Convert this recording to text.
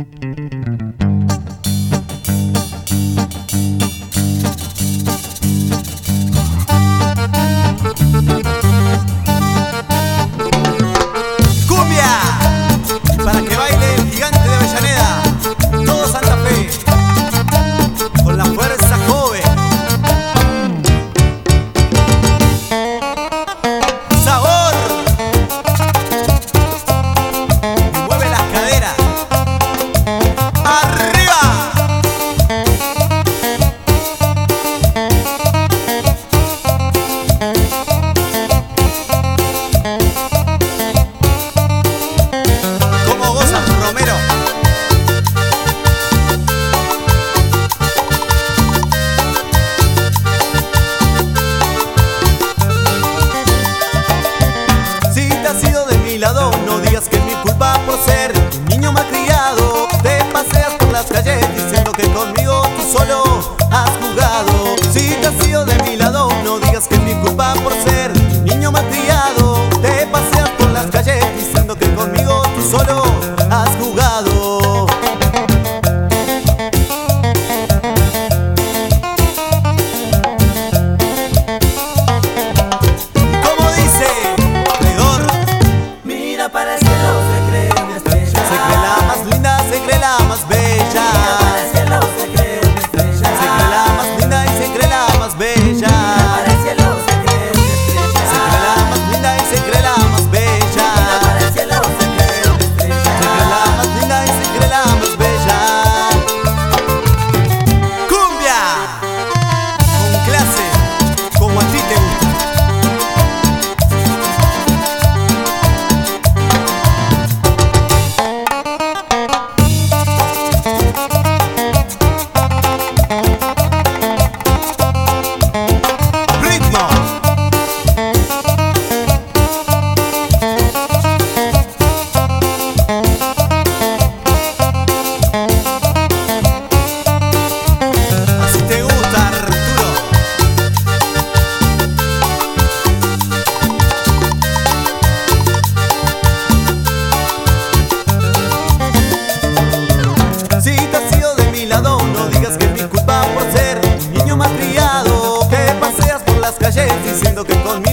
No digas que es mi culpa por ser un niño malcriado. Te paseas por las calles diciendo que conmigo tú solo has jugado. Si te has ido de mi lado, no digas que es mi culpa por ser un niño malcriado. Te paseas por las calles diciendo que conmigo tú solo has jugado. Para el cielo se cree una estrella. Se cree la más linda, se cree la más bella. Mira para el cielo se cree una estrella. Se cree la más linda y se cree la más bella. Mira para el cielo se cree una estrella. Se cree la más linda y se cree la más bella. Mira para el cielo se cree una estrella. Se cree la más linda y se cree la más bella. ¡Cumbia! Con clase, como a ti te gusta. No digas que es mi culpa por ser un niño malcriado. Te paseas por las calles diciendo que conmigo